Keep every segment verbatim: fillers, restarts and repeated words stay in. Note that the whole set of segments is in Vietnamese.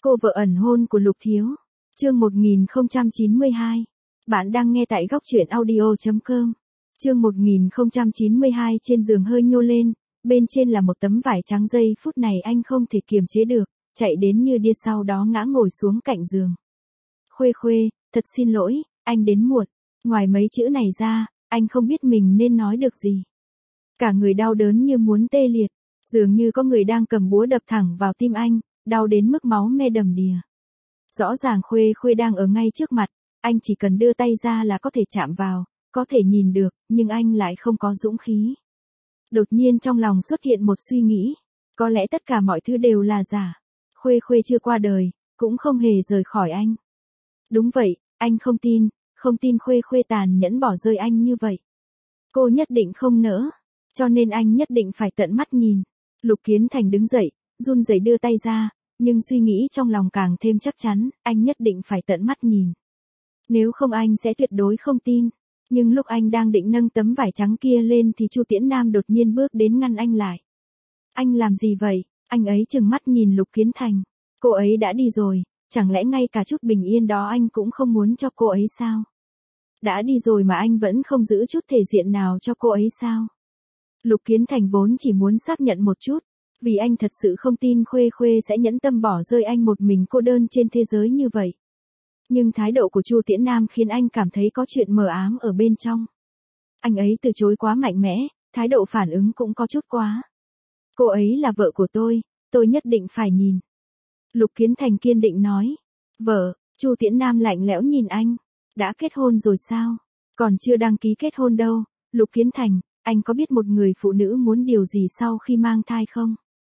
Cô vợ ẩn hôn của Lục Thiếu. Chương một nghìn không trăm chín mươi hai. Bạn đang nghe tại góc truyện audio chấm com. Chương một nghìn không trăm chín mươi hai. Trên giường hơi nhô lên, bên trên là một tấm vải trắng, giây phút này anh không thể kiềm chế được, chạy đến như điên, sau đó ngã ngồi xuống cạnh giường. Khuê Khuê, thật xin lỗi, anh đến muộn. Ngoài mấy chữ này ra, anh không biết mình nên nói được gì. Cả người đau đớn như muốn tê liệt, dường như có người đang cầm búa đập thẳng vào tim anh, đau đến mức máu me đầm đìa. Rõ ràng Khuê Khuê đang ở ngay trước mặt, anh chỉ cần đưa tay ra là có thể chạm vào, có thể nhìn được, nhưng anh lại không có dũng khí. Đột nhiên trong lòng xuất hiện một suy nghĩ, có lẽ tất cả mọi thứ đều là giả. Khuê Khuê chưa qua đời, cũng không hề rời khỏi anh. Đúng vậy, anh không tin, không tin Khuê Khuê tàn nhẫn bỏ rơi anh như vậy. Cô nhất định không nỡ, cho nên anh nhất định phải tận mắt nhìn. Lục Kiến Thành đứng dậy, run rẩy đưa tay ra, nhưng suy nghĩ trong lòng càng thêm chắc chắn, anh nhất định phải tận mắt nhìn. Nếu không anh sẽ tuyệt đối không tin. Nhưng lúc anh đang định nâng tấm vải trắng kia lên thì Chu Tiễn Nam đột nhiên bước đến ngăn anh lại. Anh làm gì vậy? Anh ấy trừng mắt nhìn Lục Kiến Thành. Cô ấy đã đi rồi, chẳng lẽ ngay cả chút bình yên đó anh cũng không muốn cho cô ấy sao? Đã đi rồi mà anh vẫn không giữ chút thể diện nào cho cô ấy sao? Lục Kiến Thành vốn chỉ muốn xác nhận một chút, vì anh thật sự không tin Khuê Khuê sẽ nhẫn tâm bỏ rơi anh một mình cô đơn trên thế giới như vậy. Nhưng thái độ của Chu Tiễn Nam khiến anh cảm thấy có chuyện mờ ám ở bên trong. Anh ấy từ chối quá mạnh mẽ, thái độ phản ứng cũng có chút quá. Cô ấy là vợ của tôi, tôi nhất định phải nhìn. Lục Kiến Thành kiên định nói. Vợ? Chu Tiễn Nam lạnh lẽo nhìn anh. Đã kết hôn rồi sao? Còn chưa đăng ký kết hôn đâu. Lục Kiến Thành, anh có biết một người phụ nữ muốn điều gì sau khi mang thai không?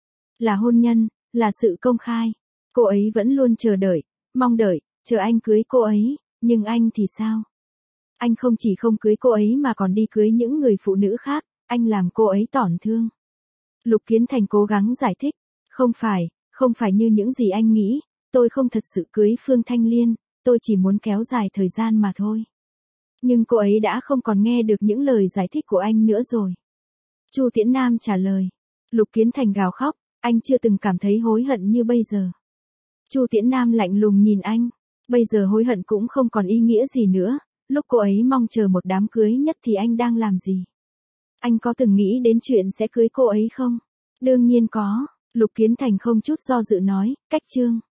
Là hôn nhân, là sự công khai. Cô ấy vẫn luôn chờ đợi, mong đợi, chờ anh cưới cô ấy, nhưng anh thì sao? Anh không chỉ không cưới cô ấy mà còn đi cưới những người phụ nữ khác, anh làm cô ấy tổn thương. Lục Kiến Thành cố gắng giải thích, không phải, không phải như những gì anh nghĩ, tôi không thật sự cưới Phương Thanh Liên, tôi chỉ muốn kéo dài thời gian mà thôi. Nhưng cô ấy đã không còn nghe được những lời giải thích của anh nữa rồi. Chu Tiễn Nam trả lời. Lục Kiến Thành gào khóc, anh chưa từng cảm thấy hối hận như bây giờ. Chu Tiễn Nam lạnh lùng nhìn anh, bây giờ hối hận cũng không còn ý nghĩa gì nữa, lúc cô ấy mong chờ một đám cưới nhất thì anh đang làm gì? Anh có từng nghĩ đến chuyện sẽ cưới cô ấy không? Đương nhiên có, Lục Kiến Thành không chút do dự nói, cách chương.